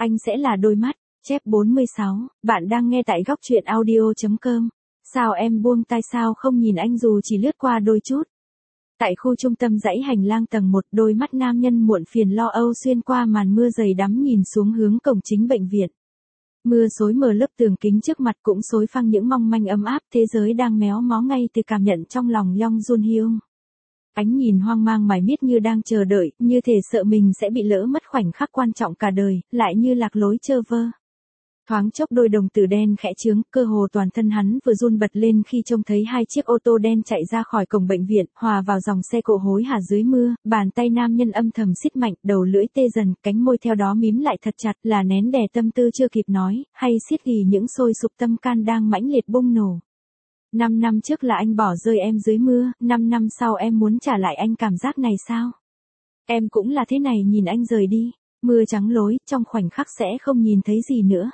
Anh sẽ là đôi mắt. Chép 46, bạn đang nghe tại góc truyện audio.com. Sao em buông tay, sao không nhìn anh dù chỉ lướt qua đôi chút. Tại khu trung tâm dãy hành lang tầng 1, đôi mắt nam nhân muộn phiền lo âu xuyên qua màn mưa dày đắm nhìn xuống hướng cổng chính bệnh viện. Mưa xối mờ lớp tường kính trước mặt, cũng xối phăng những mong manh ấm áp thế giới đang méo mó ngay từ cảm nhận trong lòng Yong Jun Hyung. Ánh nhìn hoang mang mải miết như đang chờ đợi, như thể sợ mình sẽ bị lỡ mất khoảnh khắc quan trọng cả đời, lại như lạc lối trơ vơ. Thoáng chốc đôi đồng tử đen khẽ chướng, cơ hồ toàn thân hắn vừa run bật lên khi trông thấy hai chiếc ô tô đen chạy ra khỏi cổng bệnh viện, hòa vào dòng xe cộ hối hả dưới mưa, bàn tay nam nhân âm thầm siết mạnh, đầu lưỡi tê dần, cánh môi theo đó mím lại thật chặt, là nén đè tâm tư chưa kịp nói, hay siết ghì những sôi sục tâm can đang mãnh liệt bung nổ. 5 năm trước là anh bỏ rơi em dưới mưa, 5 năm sau em muốn trả lại anh cảm giác này sao? Em cũng là thế này, nhìn anh rời đi, mưa trắng lối, trong khoảnh khắc sẽ không nhìn thấy gì nữa.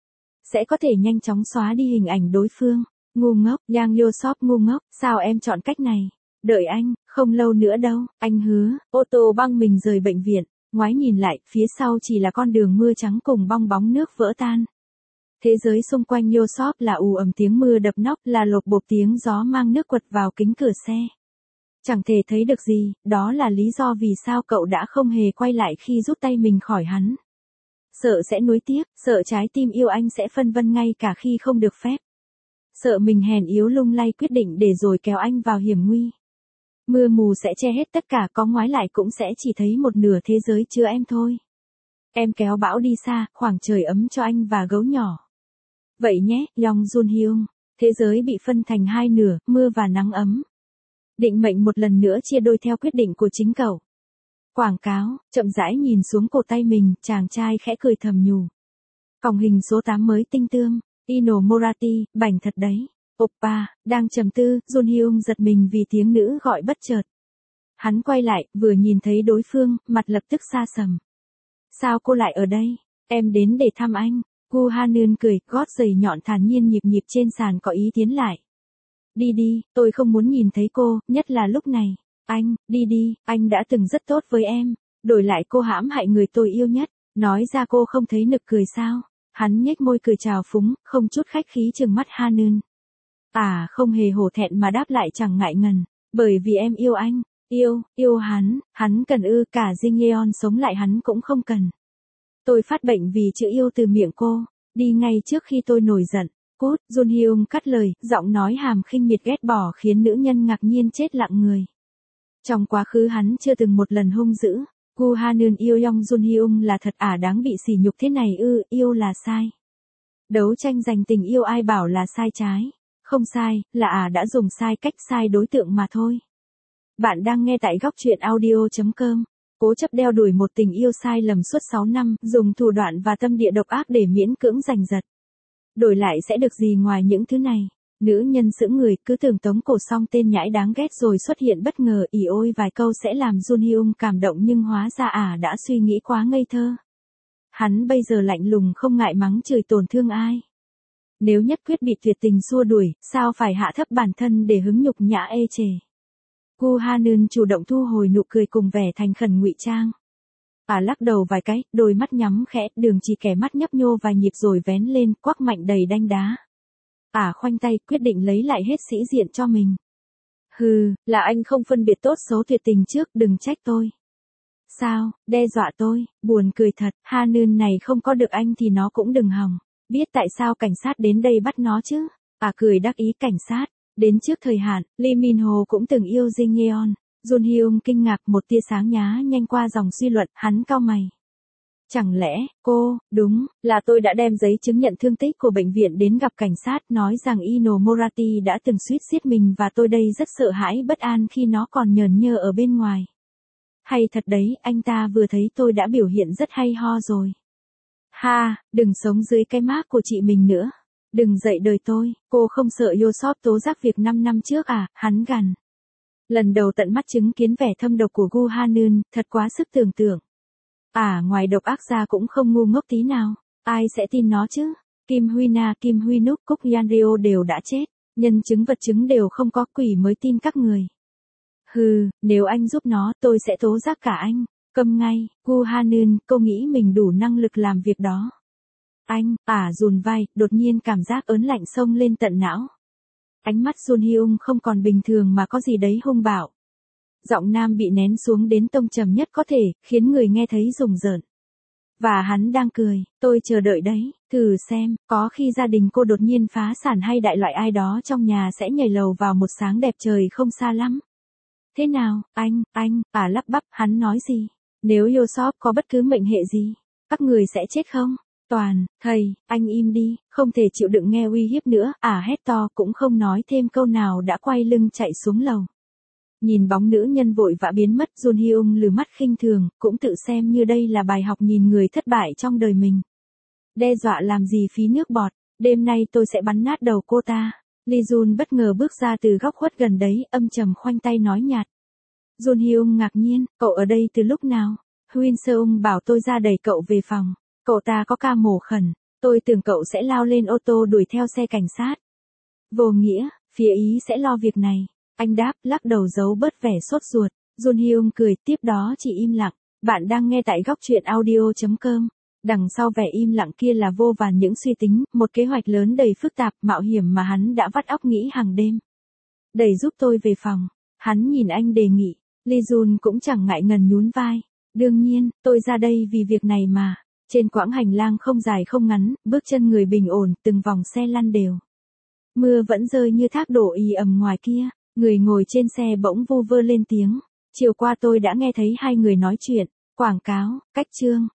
Sẽ có thể nhanh chóng xóa đi hình ảnh đối phương. Ngu ngốc, Yang Yo-sop ngu ngốc, sao em chọn cách này? Đợi anh, không lâu nữa đâu, anh hứa. Ô tô băng mình rời bệnh viện, ngoái nhìn lại, phía sau chỉ là con đường mưa trắng cùng bong bóng nước vỡ tan. Thế giới xung quanh Yo-sop là ù ầm tiếng mưa đập nóc, là lộp bộp tiếng gió mang nước quật vào kính cửa xe. Chẳng thể thấy được gì, đó là lý do vì sao cậu đã không hề quay lại khi rút tay mình khỏi hắn. Sợ sẽ nuối tiếc, sợ trái tim yêu anh sẽ phân vân ngay cả khi không được phép. Sợ mình hèn yếu lung lay quyết định để rồi kéo anh vào hiểm nguy. Mưa mù sẽ che hết tất cả, có ngoái lại cũng sẽ chỉ thấy một nửa thế giới chứa em thôi. Em kéo bão đi xa, khoảng trời ấm cho anh và gấu nhỏ. Vậy nhé, Yong Jun Hyung. Thế giới bị phân thành hai nửa, mưa và nắng ấm. Định mệnh một lần nữa chia đôi theo quyết định của chính cậu. Quảng cáo, chậm rãi nhìn xuống cổ tay mình, chàng trai khẽ cười thầm nhủ. Còng hình số 8 mới tinh tươm, Ino Morati, bảnh thật đấy. Oppa, đang trầm tư, Jun Hyung giật mình vì tiếng nữ gọi bất chợt. Hắn quay lại, vừa nhìn thấy đối phương, mặt lập tức xa sầm. Sao cô lại ở đây? Em đến để thăm anh. Gu Hanun cười, gót giày nhọn thản nhiên nhịp nhịp trên sàn có ý tiến lại. Đi đi, tôi không muốn nhìn thấy cô, nhất là lúc này. Anh, đi đi, anh đã từng rất tốt với em. Đổi lại cô hãm hại người tôi yêu nhất. Nói ra cô không thấy nực cười sao? Hắn nhếch môi cười trào phúng, không chút khách khí trừng mắt Hanun. Không hề hổ thẹn mà đáp lại chẳng ngại ngần. Bởi vì em yêu anh. Yêu hắn cần ư, cả Jin Yeon sống lại hắn cũng không cần. Tôi phát bệnh vì chữ yêu từ miệng cô. Đi ngay trước khi tôi nổi giận. Cút, Jun Hyung cắt lời, giọng nói hàm khinh miệt ghét bỏ khiến nữ nhân ngạc nhiên chết lặng người. Trong quá khứ hắn chưa từng một lần hung dữ. Gu Hanun yêu Yong Jun Hyung là thật đáng bị sỉ nhục thế này ư, yêu là sai. Đấu tranh giành tình yêu ai bảo là sai trái. Không sai, là đã dùng sai cách, sai đối tượng mà thôi. Bạn đang nghe tại góc truyện audio.com. Cố chấp đeo đuổi một tình yêu sai lầm suốt 6 năm, dùng thủ đoạn và tâm địa độc ác để miễn cưỡng giành giật. Đổi lại sẽ được gì ngoài những thứ này? Nữ nhân sững người, cứ tưởng tống cổ xong tên nhãi đáng ghét rồi xuất hiện bất ngờ ỉ ôi vài câu sẽ làm Jun Hyung cảm động, nhưng hóa ra đã suy nghĩ quá ngây thơ. Hắn bây giờ lạnh lùng không ngại mắng chửi tổn thương ai. Nếu nhất quyết bị tuyệt tình xua đuổi, sao phải hạ thấp bản thân để hứng nhục nhã ê chề. Gu Hanun chủ động thu hồi nụ cười cùng vẻ thành khẩn ngụy trang. Lắc đầu vài cái, đôi mắt nhắm khẽ, đường chỉ kẻ mắt nhấp nhô vài nhịp rồi vén lên, quắc mạnh đầy đanh đá. Khoanh tay, quyết định lấy lại hết sĩ diện cho mình. Hừ, là anh không phân biệt tốt xấu tuyệt tình trước, đừng trách tôi. Sao, đe dọa tôi, buồn cười thật, Hanun này không có được anh thì nó cũng đừng hòng. Biết tại sao cảnh sát đến đây bắt nó chứ? Cười đắc ý, cảnh sát. Đến trước thời hạn, Lee Min Ho cũng từng yêu Jin Yeon. Jun Hyung kinh ngạc, một tia sáng nhá nhanh qua dòng suy luận, hắn cau mày. Chẳng lẽ, cô, đúng, là tôi đã đem giấy chứng nhận thương tích của bệnh viện đến gặp cảnh sát, nói rằng Ino Morati đã từng suýt giết mình và tôi đây rất sợ hãi bất an khi nó còn nhờn nhơ ở bên ngoài. Hay thật đấy, anh ta vừa thấy tôi đã biểu hiện rất hay ho rồi. Đừng sống dưới cái mác của chị mình nữa. Đừng dạy đời tôi, cô không sợ Yo-sop tố giác việc 5 năm trước hắn gằn. Lần đầu tận mắt chứng kiến vẻ thâm độc của Gu Hanun, thật quá sức tưởng tượng. Ngoài độc ác ra cũng không ngu ngốc tí nào, ai sẽ tin nó chứ? Kim Huy Na, Kim Huy Núc, Cúc Yanrio đều đã chết, nhân chứng vật chứng đều không có, quỷ mới tin các người. Nếu anh giúp nó, tôi sẽ tố giác cả anh. Câm ngay, Gu Hanun, cô nghĩ mình đủ năng lực làm việc đó. Anh, dùn vai, đột nhiên cảm giác ớn lạnh xông lên tận não. Ánh mắt Jun Hyung không còn bình thường mà có gì đấy hung bạo. Giọng nam bị nén xuống đến tông trầm nhất có thể, khiến người nghe thấy rùng rợn. Và hắn đang cười, tôi chờ đợi đấy, thử xem, có khi gia đình cô đột nhiên phá sản hay đại loại ai đó trong nhà sẽ nhảy lầu vào một sáng đẹp trời không xa lắm. Thế nào, anh, lắp bắp, hắn nói gì? Nếu Yosop có bất cứ mệnh hệ gì, các người sẽ chết không? Toàn, thầy, anh im đi, không thể chịu đựng nghe uy hiếp nữa, hét to cũng không nói thêm câu nào đã quay lưng chạy xuống lầu. Nhìn bóng nữ nhân vội vã biến mất, Jun Hyung lừ mắt khinh thường, cũng tự xem như đây là bài học nhìn người thất bại trong đời mình. Đe dọa làm gì phí nước bọt, đêm nay tôi sẽ bắn nát đầu cô ta. Lee Jun bất ngờ bước ra từ góc khuất gần đấy, âm trầm khoanh tay nói nhạt. Jun Hyung ngạc nhiên, cậu ở đây từ lúc nào? Huynh Seung bảo tôi ra đẩy cậu về phòng. Cậu ta có ca mổ khẩn, tôi tưởng cậu sẽ lao lên ô tô đuổi theo xe cảnh sát. Vô nghĩa, phía Ý sẽ lo việc này. Anh đáp, lắc đầu giấu bớt vẻ sốt ruột. Jun Hyung cười, tiếp đó chỉ im lặng. Bạn đang nghe tại góc truyện audio.com. Đằng sau vẻ im lặng kia là vô vàn những suy tính, một kế hoạch lớn đầy phức tạp, mạo hiểm mà hắn đã vắt óc nghĩ hàng đêm. Đẩy giúp tôi về phòng. Hắn nhìn anh đề nghị. Lee Jun cũng chẳng ngại ngần nhún vai. Đương nhiên, tôi ra đây vì việc này mà. Trên quãng hành lang không dài không ngắn, bước chân người bình ổn, từng vòng xe lăn đều. Mưa vẫn rơi như thác đổ ì ầm ngoài kia. Người ngồi trên xe bỗng vu vơ lên tiếng. Chiều qua tôi đã nghe thấy hai người nói chuyện. Quảng cáo, cách chương.